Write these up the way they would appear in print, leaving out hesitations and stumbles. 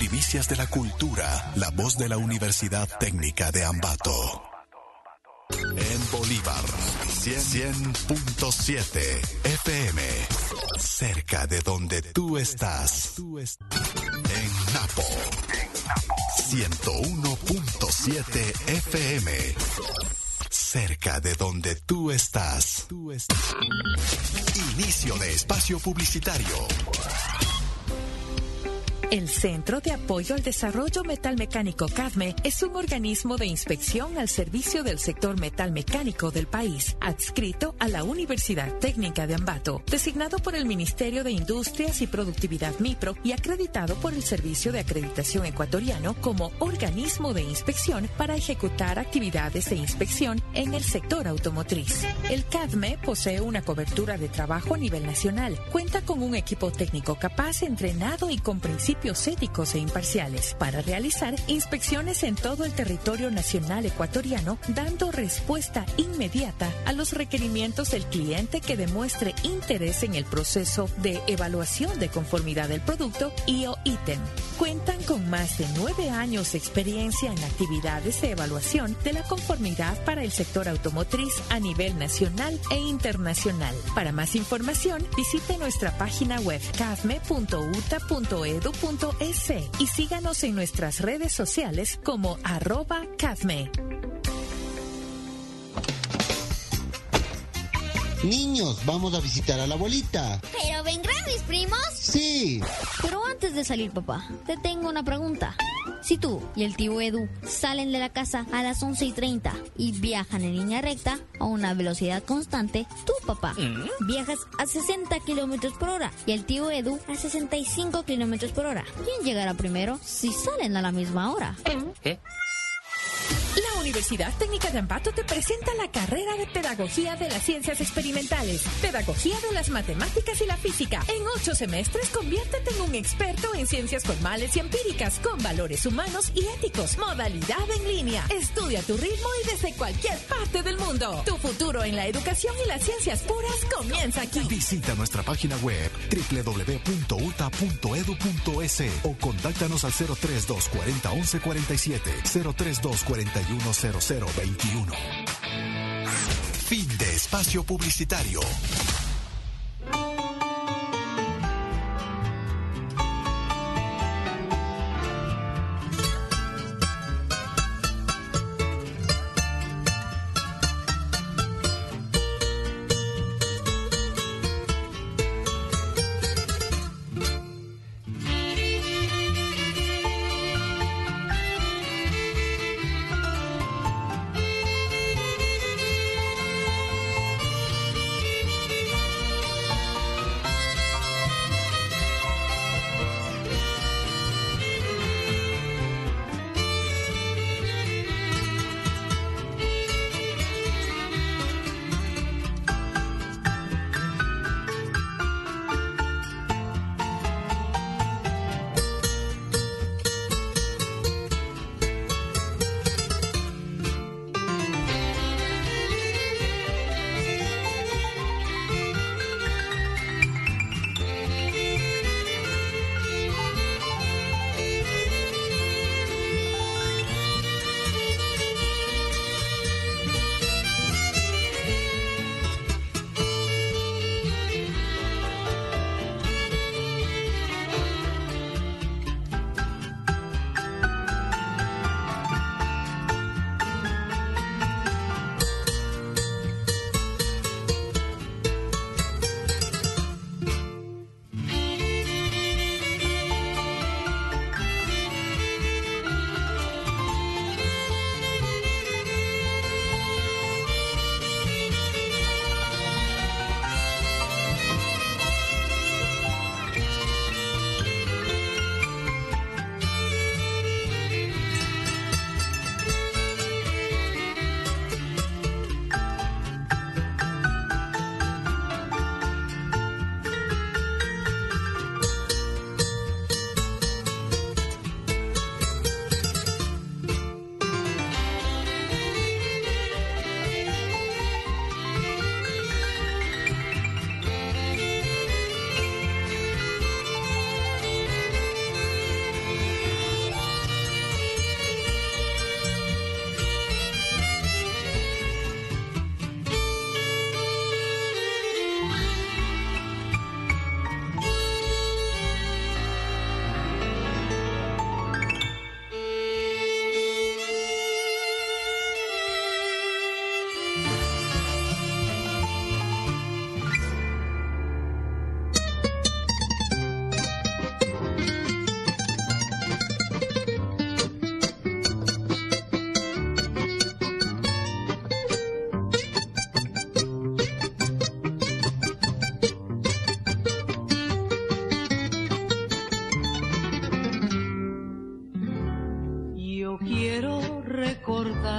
primicias de la cultura, la voz de la Universidad Técnica de Ambato. En Bolívar, 100.7 FM, cerca de donde tú estás. En Napo, 101.7 FM, cerca de donde tú estás. Inicio de espacio publicitario. El Centro de Apoyo al Desarrollo Metalmecánico CADME es un organismo de inspección al servicio del sector metalmecánico del país, adscrito a la Universidad Técnica de Ambato, designado por el Ministerio de Industrias y Productividad MIPRO y acreditado por el Servicio de Acreditación Ecuatoriano como organismo de inspección para ejecutar actividades de inspección en el sector automotriz. El CADME posee una cobertura de trabajo a nivel nacional, cuenta con un equipo técnico capaz, entrenado y con principios éticos e imparciales para realizar inspecciones en todo el territorio nacional ecuatoriano, dando respuesta inmediata a los requerimientos del cliente que demuestre interés en el proceso de evaluación de conformidad del producto y o ítem. Cuentan con más de 9 años de experiencia en actividades de evaluación de la conformidad para el sector automotriz a nivel nacional e internacional. Para más información, visite nuestra página web cadme.uta.edu.es y síganos en nuestras redes sociales como @cadme. Niños, vamos a visitar a la abuelita. ¿Pero vendrán mis primos? Sí. Pero antes de salir, papá, te tengo una pregunta. Si tú y el tío Edu salen de la casa a las 11:30 y viajan en línea recta a una velocidad constante, tú, papá, viajas a 60 kilómetros por hora y el tío Edu a 65 kilómetros por hora. ¿Quién llegará primero si salen a la misma hora? La Universidad Técnica de Ambato te presenta la carrera de Pedagogía de las Ciencias Experimentales, Pedagogía de las Matemáticas y la Física. En 8 semestres, conviértete en un experto en ciencias formales y empíricas, con valores humanos y éticos. Modalidad en línea. Estudia a tu ritmo y desde cualquier parte del mundo. Tu futuro en la educación y las ciencias puras comienza aquí. Visita nuestra página web www.uta.edu.es o contáctanos al 032 40 11 47, 032 41 0021. Fin de espacio publicitario.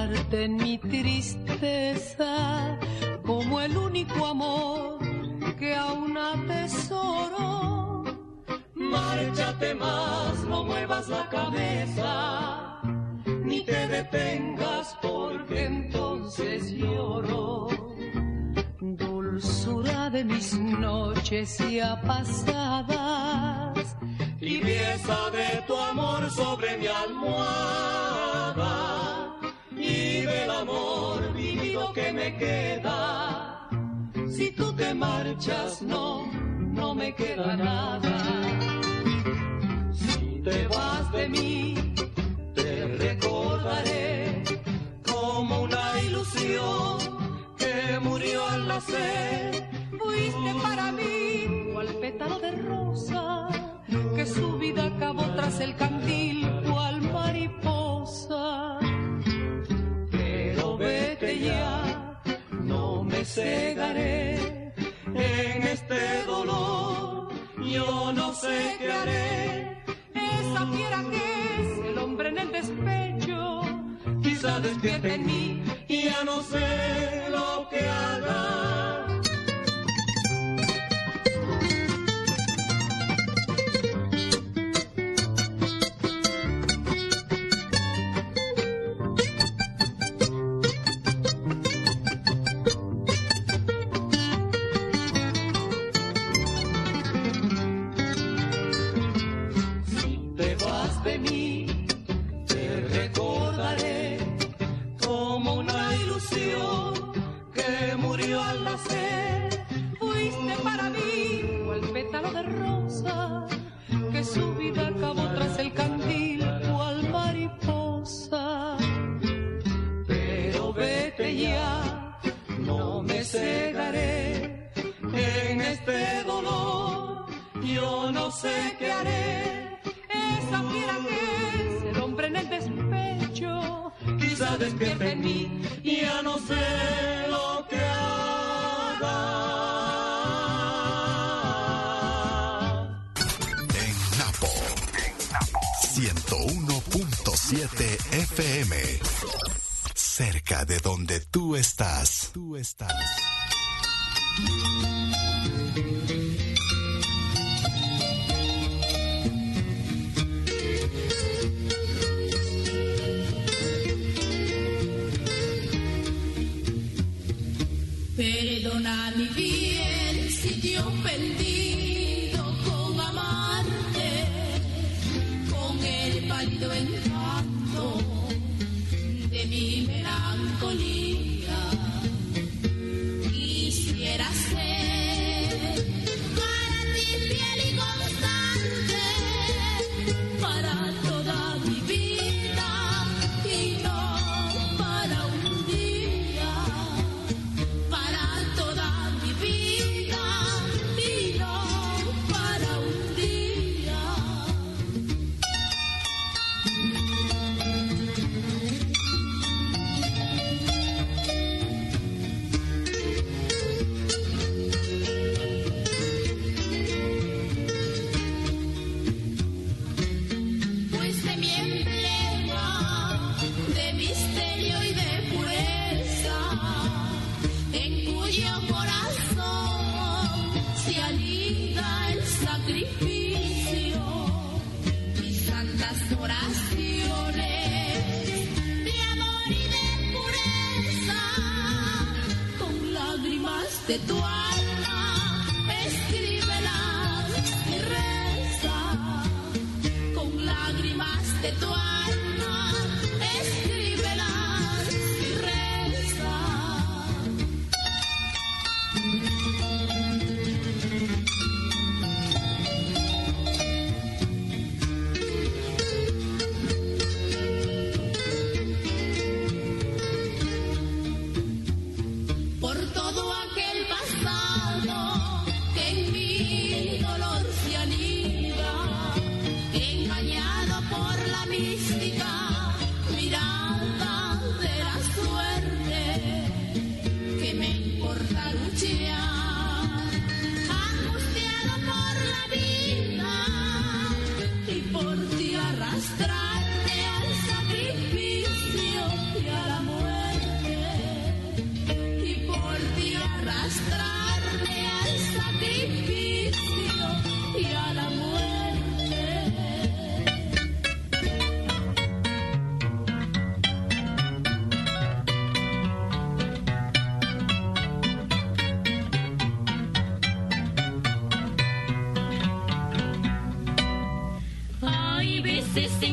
amarte en mi tristeza como el único amor que aún atesoro. Márchate más, no muevas la cabeza, ni te detengas porque entonces lloro. Dulzura de mis noches ya pasadas, tibieza de tu amor sobre mi almohada, y del amor vivido que me queda. Si tú te marchas, no me queda nada. Si te vas de mí, te recordaré como una ilusión que murió al nacer. Fuiste para mí cual pétalo de rosa que su vida acabó tras el candil cual mariposa. Pero vete ya, no me cegaré en este dolor, yo no sé qué haré. Esa fiera que es el hombre en el despecho, quizá despierte en mí y ya no sé lo que haga. Fuiste para mí cual pétalo de rosa que su vida acabó tras el candil cual mariposa. Pero vete ya, no me cegaré en este dolor, yo no sé qué haré. Esa fiera que es el hombre en el despecho, quizá despierte en mí y ya no sé lo que En Napo 101.7 FM, cerca de donde tú estás. Perdona mi bien si te he ofendido con amarte, con el pálido encanto de mi melancolía. Quisiera ser para ti fiel y constante, para toda mi vida y no para un día. Para toda mi vida y no para un día. Pues de mi emblema de misterio y de pureza, en cuyo corazón se anida el sacrificio, mis santas oraciones de amor y de pureza, con lágrimas de tu alma, escríbelas y reza, con lágrimas de tu alma, escríbelas y reza. Por todo aquel pasado sí, sí.